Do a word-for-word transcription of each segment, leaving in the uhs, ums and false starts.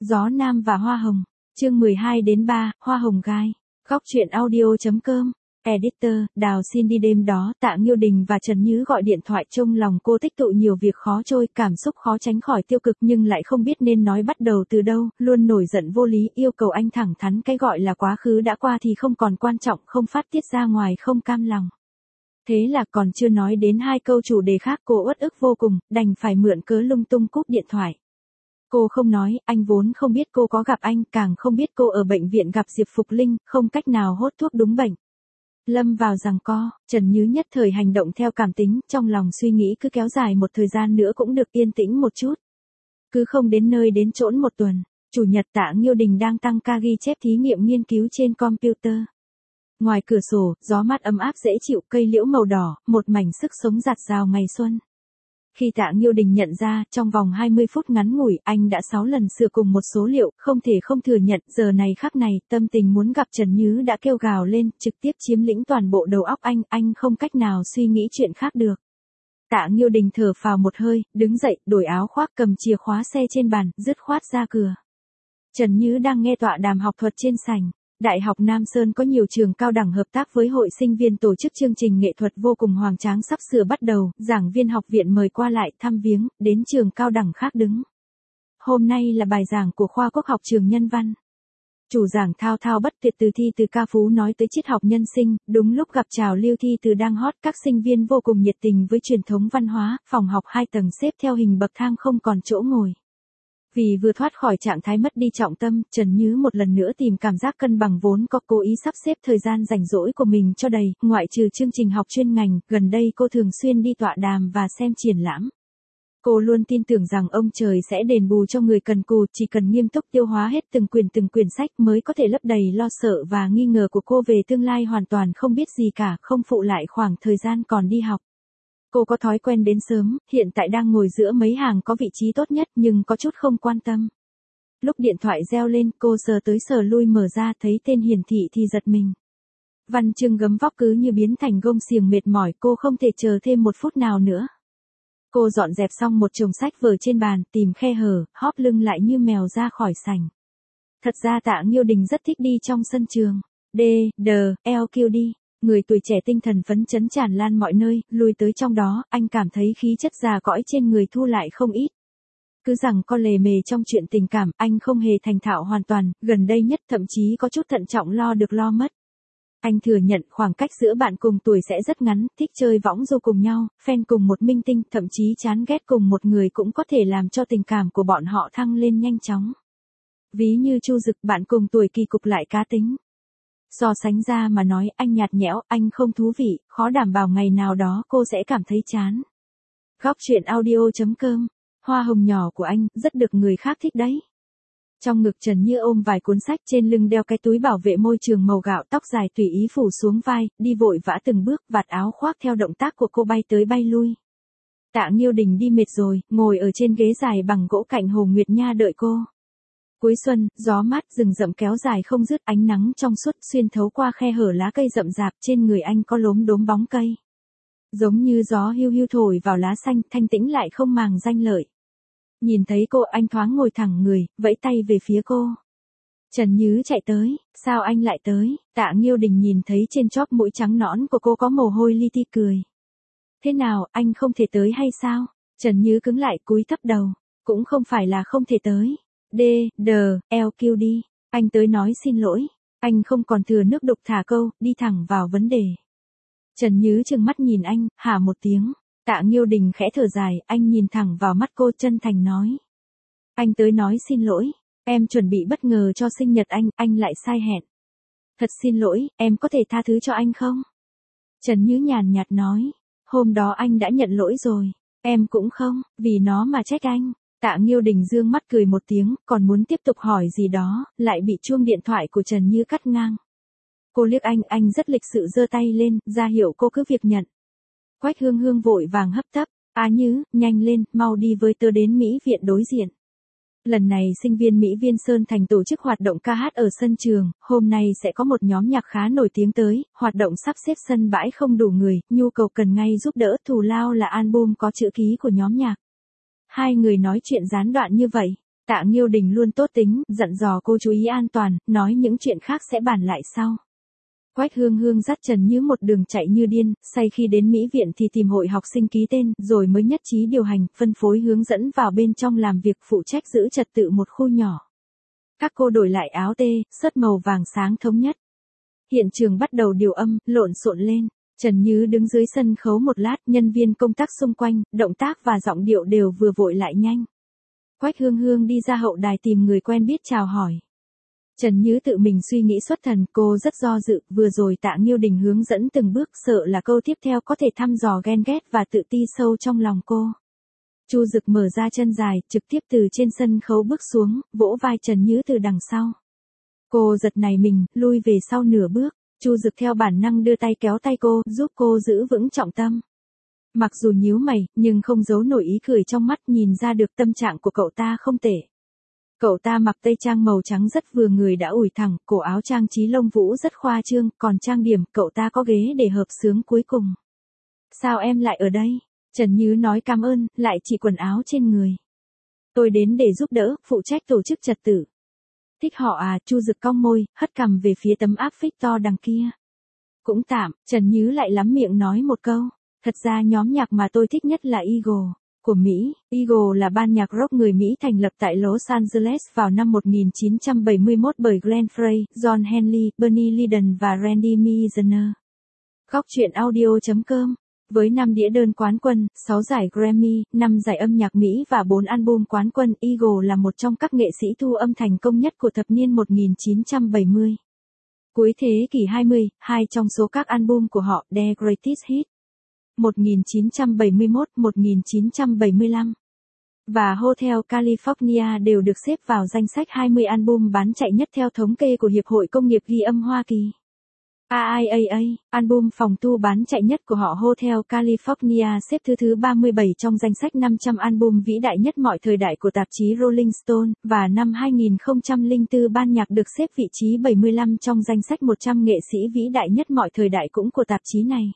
Gió Nam và Hoa Hồng. Chương mười hai đến ba, Hoa Hồng Gai. Góc truyện audio.com. Editor, Đào xin đi đêm đó, Tạ Nghiêu Đình và Trần Nhứ gọi điện thoại trong lòng cô tích tụ nhiều việc khó trôi, cảm xúc khó tránh khỏi tiêu cực nhưng lại không biết nên nói bắt đầu từ đâu, luôn nổi giận vô lý, yêu cầu anh thẳng thắn cái gọi là quá khứ đã qua thì không còn quan trọng, không phát tiết ra ngoài không cam lòng. Thế là còn chưa nói đến hai câu chủ đề khác cô uất ức vô cùng, đành phải mượn cớ lung tung cúp điện thoại. Cô không nói, anh vốn không biết cô có gặp anh, càng không biết cô ở bệnh viện gặp Diệp Phục Linh, không cách nào hốt thuốc đúng bệnh. Lâm vào giằng co, Trần Nhứ nhất thời hành động theo cảm tính, trong lòng suy nghĩ cứ kéo dài một thời gian nữa cũng được yên tĩnh một chút. Cứ không đến nơi đến chốn một tuần, chủ nhật Tạ Nghiêu Đình đang tăng ca ghi chép thí nghiệm nghiên cứu trên computer. Ngoài cửa sổ, gió mát ấm áp dễ chịu, cây liễu màu đỏ, một mảnh sức sống rạt rào ngày xuân. Khi Tạ Nghiêu Đình nhận ra, trong vòng hai mươi phút ngắn ngủi, anh đã sáu lần sửa cùng một số liệu, không thể không thừa nhận, giờ này khắc này, tâm tình muốn gặp Trần Nhứ đã kêu gào lên, trực tiếp chiếm lĩnh toàn bộ đầu óc anh, anh không cách nào suy nghĩ chuyện khác được. Tạ Nghiêu Đình thở phào một hơi, đứng dậy, đổi áo khoác, cầm chìa khóa xe trên bàn, dứt khoát ra cửa. Trần Nhứ đang nghe tọa đàm học thuật trên sảnh. Đại học Nam Sơn có nhiều trường cao đẳng hợp tác với hội sinh viên tổ chức chương trình nghệ thuật vô cùng hoành tráng sắp sửa bắt đầu, giảng viên học viện mời qua lại thăm viếng, đến trường cao đẳng khác đứng. Hôm nay là bài giảng của khoa quốc học trường nhân văn. Chủ giảng thao thao bất tuyệt từ thi từ ca phú nói tới triết học nhân sinh, đúng lúc gặp trào lưu thi từ đang hot, các sinh viên vô cùng nhiệt tình với truyền thống văn hóa, phòng học hai tầng xếp theo hình bậc thang không còn chỗ ngồi. Vì vừa thoát khỏi trạng thái mất đi trọng tâm, Trần Nhứ một lần nữa tìm cảm giác cân bằng vốn có, cố ý sắp xếp thời gian rảnh rỗi của mình cho đầy, ngoại trừ chương trình học chuyên ngành, gần đây cô thường xuyên đi tọa đàm và xem triển lãm. Cô luôn tin tưởng rằng ông trời sẽ đền bù cho người cần cù, chỉ cần nghiêm túc tiêu hóa hết từng quyển từng quyển sách mới có thể lấp đầy lo sợ và nghi ngờ của cô về tương lai hoàn toàn không biết gì cả, không phụ lại khoảng thời gian còn đi học. Cô có thói quen đến sớm, hiện tại đang ngồi giữa mấy hàng có vị trí tốt nhất nhưng có chút không quan tâm. Lúc điện thoại reo lên, cô sờ tới sờ lui mở ra thấy tên hiển thị thì giật mình. Văn chương gấm vóc cứ như biến thành gông xiềng mệt mỏi, cô không thể chờ thêm một phút nào nữa. Cô dọn dẹp xong một chồng sách vở trên bàn, tìm khe hở, hóp lưng lại như mèo ra khỏi sảnh. Thật ra Tạ Nghiêu Đình rất thích đi trong sân trường. D, D, L Q D. Người tuổi trẻ tinh thần phấn chấn tràn lan mọi nơi, lui tới trong đó, anh cảm thấy khí chất già cõi trên người thu lại không ít. Cứ rằng con lề mề trong chuyện tình cảm, anh không hề thành thạo hoàn toàn, gần đây nhất thậm chí có chút thận trọng lo được lo mất. Anh thừa nhận khoảng cách giữa bạn cùng tuổi sẽ rất ngắn, thích chơi võng du cùng nhau, fan cùng một minh tinh, thậm chí chán ghét cùng một người cũng có thể làm cho tình cảm của bọn họ thăng lên nhanh chóng. Ví như Chu Dực, bạn cùng tuổi kỳ cục lại cá tính. So sánh ra mà nói, anh nhạt nhẽo, anh không thú vị, khó đảm bảo ngày nào đó cô sẽ cảm thấy chán. Góc truyện audio.com. Hoa hồng nhỏ của anh, rất được người khác thích đấy. Trong ngực Trần Như ôm vài cuốn sách, trên lưng đeo cái túi bảo vệ môi trường màu gạo, tóc dài tùy ý phủ xuống vai, đi vội vã từng bước, vạt áo khoác theo động tác của cô bay tới bay lui. Tạ Nghiêu Đình đi mệt rồi, ngồi ở trên ghế dài bằng gỗ cạnh Hồ Nguyệt Nha đợi cô. Cuối xuân, gió mát, rừng rậm kéo dài không dứt, ánh nắng trong suốt xuyên thấu qua khe hở lá cây rậm rạp, trên người anh có lốm đốm bóng cây. Giống như gió hiu hiu thổi vào lá xanh, thanh tĩnh lại không màng danh lợi. Nhìn thấy cô, anh thoáng ngồi thẳng người, vẫy tay về phía cô. Trần Nhứ chạy tới, sao anh lại tới? Tạ Nghiêu Đình nhìn thấy trên chóp mũi trắng nõn của cô có mồ hôi li ti cười. Thế nào, anh không thể tới hay sao? Trần Nhứ cứng lại cúi thấp đầu, cũng không phải là không thể tới. D, D, L Q D, anh tới nói xin lỗi, anh không còn thừa nước đục thả câu, đi thẳng vào vấn đề. Trần Nhứ trừng mắt nhìn anh, hả một tiếng. Tạ Nghiêu Đình khẽ thở dài, anh nhìn thẳng vào mắt cô chân thành nói. Anh tới nói xin lỗi, em chuẩn bị bất ngờ cho sinh nhật anh, anh lại sai hẹn. Thật xin lỗi, em có thể tha thứ cho anh không? Trần Nhứ nhàn nhạt nói, hôm đó anh đã nhận lỗi rồi, em cũng không, vì nó mà trách anh. Tạ Nghiêu Đình dương mắt cười một tiếng, còn muốn tiếp tục hỏi gì đó, lại bị chuông điện thoại của Trần Như cắt ngang. Cô liếc anh, anh rất lịch sự giơ tay lên, ra hiệu cô cứ việc nhận. Quách Hương Hương vội vàng hấp tấp, Á Nhứ, nhanh lên, mau đi với tớ đến Mỹ viện đối diện. Lần này sinh viên Mỹ Viên Sơn Thành tổ chức hoạt động ca hát ở sân trường, hôm nay sẽ có một nhóm nhạc khá nổi tiếng tới, hoạt động sắp xếp sân bãi không đủ người, nhu cầu cần ngay giúp đỡ, thù lao là album có chữ ký của nhóm nhạc. Hai người nói chuyện gián đoạn như vậy, Tạ Nghiêu Đình luôn tốt tính, dặn dò cô chú ý an toàn, nói những chuyện khác sẽ bàn lại sau. Quách Hương Hương dắt Trần Nhứ một đường chạy như điên, say khi đến Mỹ viện thì tìm hội học sinh ký tên, rồi mới nhất trí điều hành, phân phối hướng dẫn vào bên trong làm việc phụ trách giữ trật tự một khu nhỏ. Các cô đổi lại áo tê, sớt màu vàng sáng thống nhất. Hiện trường bắt đầu điều âm, lộn xộn lên. Trần Nhứ đứng dưới sân khấu một lát, nhân viên công tác xung quanh, động tác và giọng điệu đều vừa vội lại nhanh. Quách Hương Hương đi ra hậu đài tìm người quen biết chào hỏi. Trần Nhứ tự mình suy nghĩ xuất thần, cô rất do dự, vừa rồi Tạ Nghiêu Đình hướng dẫn từng bước, sợ là câu tiếp theo có thể thăm dò ghen ghét và tự ti sâu trong lòng cô. Chu Dực mở ra chân dài, trực tiếp từ trên sân khấu bước xuống, vỗ vai Trần Nhứ từ đằng sau. Cô giật nảy mình, lui về sau nửa bước. Chu Dực theo bản năng đưa tay kéo tay cô, giúp cô giữ vững trọng tâm. Mặc dù nhíu mày, nhưng không giấu nổi ý cười trong mắt, nhìn ra được tâm trạng của cậu ta không tệ. Cậu ta mặc tây trang màu trắng rất vừa người đã ủi thẳng, cổ áo trang trí lông vũ rất khoa trương, còn trang điểm, cậu ta có ghế để hợp xướng cuối cùng. Sao em lại ở đây? Trần Nhứ nói cảm ơn, lại chỉ quần áo trên người. Tôi đến để giúp đỡ, phụ trách tổ chức trật tự. Thích họ à? Chu Dực cong môi, hất cằm về phía tấm áp phích to đằng kia. Cũng tạm, Trần Nhứ lại lắm miệng nói một câu. Thật ra nhóm nhạc mà tôi thích nhất là Eagle, của Mỹ. Eagle là ban nhạc rock người Mỹ thành lập tại Los Angeles vào năm một nghìn chín trăm bảy mươi mốt bởi Glenn Frey, John Henley, Bernie Leadon và Randy Meisner. Góc truyện audio chấm com. Với năm đĩa đơn quán quân, sáu giải Grammy, năm giải âm nhạc Mỹ và bốn album quán quân, Eagle là một trong các nghệ sĩ thu âm thành công nhất của thập niên một nghìn chín trăm bảy mươi. Cuối thế kỷ hai mươi, hai trong số các album của họ, The Greatest Hits một nghìn chín trăm bảy mươi mốt đến một nghìn chín trăm bảy mươi lăm và Hotel California đều được xếp vào danh sách hai mươi album bán chạy nhất theo thống kê của Hiệp hội Công nghiệp Ghi âm Hoa Kỳ. a i a a, album phòng thu bán chạy nhất của họ Hotel California xếp thứ thứ ba mươi bảy trong danh sách năm trăm album vĩ đại nhất mọi thời đại của tạp chí Rolling Stone, và năm hai nghìn không trăm lẻ bốn ban nhạc được xếp vị trí bảy mươi lăm trong danh sách một trăm nghệ sĩ vĩ đại nhất mọi thời đại cũng của tạp chí này.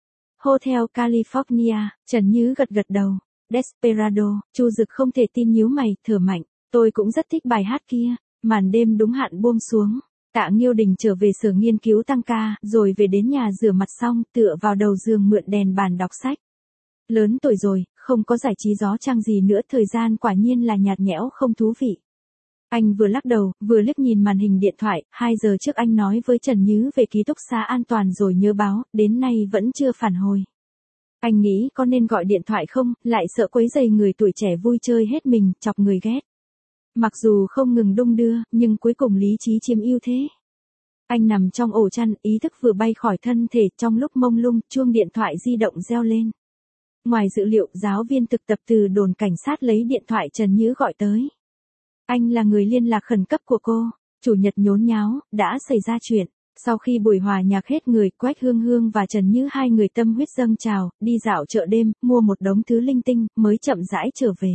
Hotel California, Trần Nhứ gật gật đầu. Desperado, Chu Dực không thể tin nhíu mày, thở mạnh. Tôi cũng rất thích bài hát kia. Màn đêm đúng hạn buông xuống. Tạ Nghiêu Đình trở về sở nghiên cứu tăng ca, rồi về đến nhà rửa mặt xong, tựa vào đầu giường mượn đèn bàn đọc sách. Lớn tuổi rồi, không có giải trí gió trang gì nữa, thời gian quả nhiên là nhạt nhẽo không thú vị. Anh vừa lắc đầu, vừa liếc nhìn màn hình điện thoại, hai giờ trước anh nói với Trần Nhứ về ký túc xá an toàn rồi nhớ báo, đến nay vẫn chưa phản hồi. Anh nghĩ có nên gọi điện thoại không, lại sợ quấy rầy người tuổi trẻ vui chơi hết mình, chọc người ghét. Mặc dù không ngừng đung đưa, nhưng cuối cùng lý trí chiếm ưu thế. Anh nằm trong ổ chăn, ý thức vừa bay khỏi thân thể, trong lúc mông lung, chuông điện thoại di động reo lên. Ngoài dữ liệu, giáo viên thực tập từ đồn cảnh sát lấy điện thoại Trần Nhứ gọi tới. Anh là người liên lạc khẩn cấp của cô. Chủ nhật nhốn nháo, đã xảy ra chuyện. Sau khi buổi hòa nhạc hết người, Quách Hương Hương và Trần Nhứ hai người tâm huyết dâng trào, đi dạo chợ đêm, mua một đống thứ linh tinh, mới chậm rãi trở về.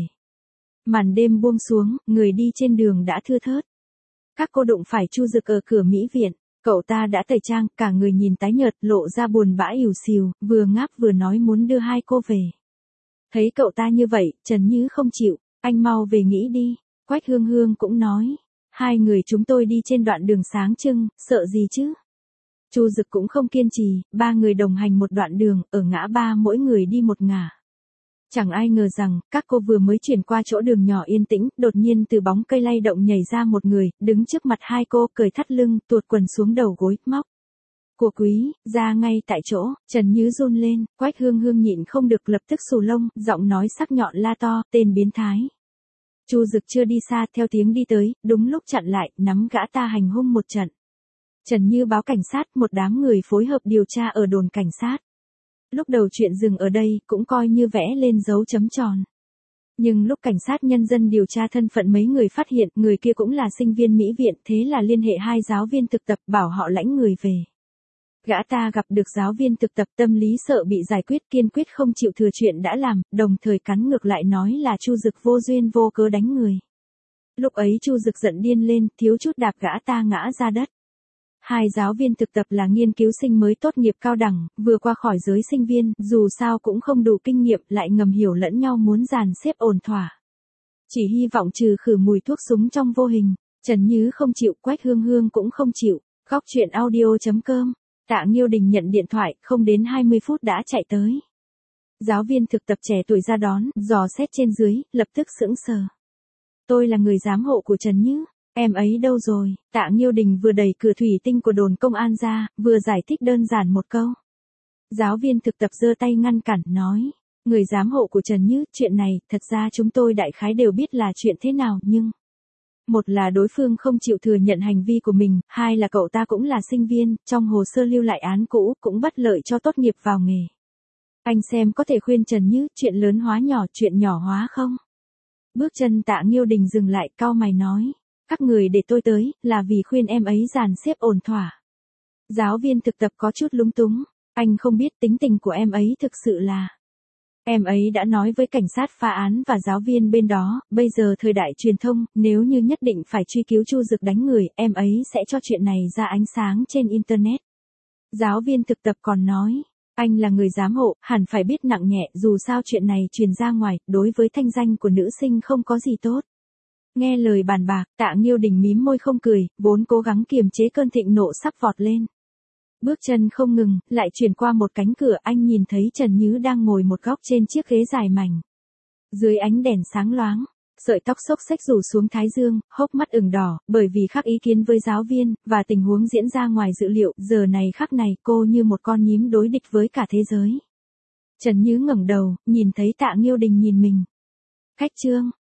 Màn đêm buông xuống, người đi trên đường đã thưa thớt. Các cô đụng phải Chu Dực ở cửa Mỹ viện. Cậu ta đã tẩy trang, cả người nhìn tái nhợt, lộ ra buồn bã ỉu xìu, vừa ngáp vừa nói muốn đưa hai cô về. Thấy cậu ta như vậy, Trần Nhứ không chịu, anh mau về nghỉ đi. Quách Hương Hương cũng nói, hai người chúng tôi đi trên đoạn đường sáng trưng, sợ gì chứ? Chu Dực cũng không kiên trì, ba người đồng hành một đoạn đường, ở ngã ba mỗi người đi một ngả. Chẳng ai ngờ rằng, các cô vừa mới chuyển qua chỗ đường nhỏ yên tĩnh, đột nhiên từ bóng cây lay động nhảy ra một người, đứng trước mặt hai cô, cởi thắt lưng, tuột quần xuống đầu gối, móc. Của quý, ra ngay tại chỗ, Trần Nhứ run lên, Quách Hương Hương nhịn không được lập tức xù lông, giọng nói sắc nhọn la to, tên biến thái. Chu Dực chưa đi xa, theo tiếng đi tới, đúng lúc chặn lại, nắm gã ta hành hung một trận. Trần Nhứ báo cảnh sát, một đám người phối hợp điều tra ở đồn cảnh sát. Lúc đầu chuyện dừng ở đây, cũng coi như vẽ lên dấu chấm tròn. Nhưng lúc cảnh sát nhân dân điều tra thân phận mấy người phát hiện, người kia cũng là sinh viên Mỹ viện, thế là liên hệ hai giáo viên thực tập, bảo họ lãnh người về. Gã ta gặp được giáo viên thực tập, tâm lý sợ bị giải quyết, kiên quyết không chịu thừa chuyện đã làm, đồng thời cắn ngược lại nói là Chu Dực vô duyên vô cớ đánh người. Lúc ấy Chu Dực giận điên lên, thiếu chút đạp gã ta ngã ra đất. Hai giáo viên thực tập là nghiên cứu sinh mới tốt nghiệp cao đẳng, vừa qua khỏi giới sinh viên, dù sao cũng không đủ kinh nghiệm, lại ngầm hiểu lẫn nhau muốn dàn xếp ổn thỏa. Chỉ hy vọng trừ khử mùi thuốc súng trong vô hình. Trần Nhứ không chịu, Quách Hương Hương cũng không chịu. Góc truyện audio.com. Tạ Nghiêu Đình nhận điện thoại, không đến hai mươi phút đã chạy tới. Giáo viên thực tập trẻ tuổi ra đón, dò xét trên dưới, lập tức sững sờ. Tôi là người giám hộ của Trần Nhứ. Em ấy đâu rồi? Tạ Nghiêu Đình vừa đẩy cửa thủy tinh của đồn công an ra, vừa giải thích đơn giản một câu. Giáo viên thực tập giơ tay ngăn cản, nói. Người giám hộ của Trần Nhứ, chuyện này, thật ra chúng tôi đại khái đều biết là chuyện thế nào, nhưng... Một là đối phương không chịu thừa nhận hành vi của mình, hai là cậu ta cũng là sinh viên, trong hồ sơ lưu lại án cũ, cũng bất lợi cho tốt nghiệp vào nghề. Anh xem có thể khuyên Trần Nhứ, chuyện lớn hóa nhỏ, chuyện nhỏ hóa không? Bước chân Tạ Nghiêu Đình dừng lại, cau mày nói. Các người để tôi tới, là vì khuyên em ấy dàn xếp ổn thỏa. Giáo viên thực tập có chút lúng túng. Anh không biết tính tình của em ấy thực sự là... Em ấy đã nói với cảnh sát phá án và giáo viên bên đó, bây giờ thời đại truyền thông, nếu như nhất định phải truy cứu Chu Dực đánh người, em ấy sẽ cho chuyện này ra ánh sáng trên Internet. Giáo viên thực tập còn nói, anh là người giám hộ, hẳn phải biết nặng nhẹ, dù sao chuyện này truyền ra ngoài, đối với thanh danh của nữ sinh không có gì tốt. Nghe lời bàn bạc, Tạ Nghiêu Đình mím môi không cười, vốn cố gắng kiềm chế cơn thịnh nộ sắp vọt lên. Bước chân không ngừng, lại chuyển qua một cánh cửa, anh nhìn thấy Trần Nhứ đang ngồi một góc trên chiếc ghế dài mảnh. Dưới ánh đèn sáng loáng, sợi tóc xốc xếch rủ xuống thái dương, hốc mắt ửng đỏ, bởi vì khác ý kiến với giáo viên, và tình huống diễn ra ngoài dự liệu, giờ này khắc này cô như một con nhím đối địch với cả thế giới. Trần Nhứ ngẩng đầu, nhìn thấy Tạ Nghiêu Đình nhìn mình. Khách trương,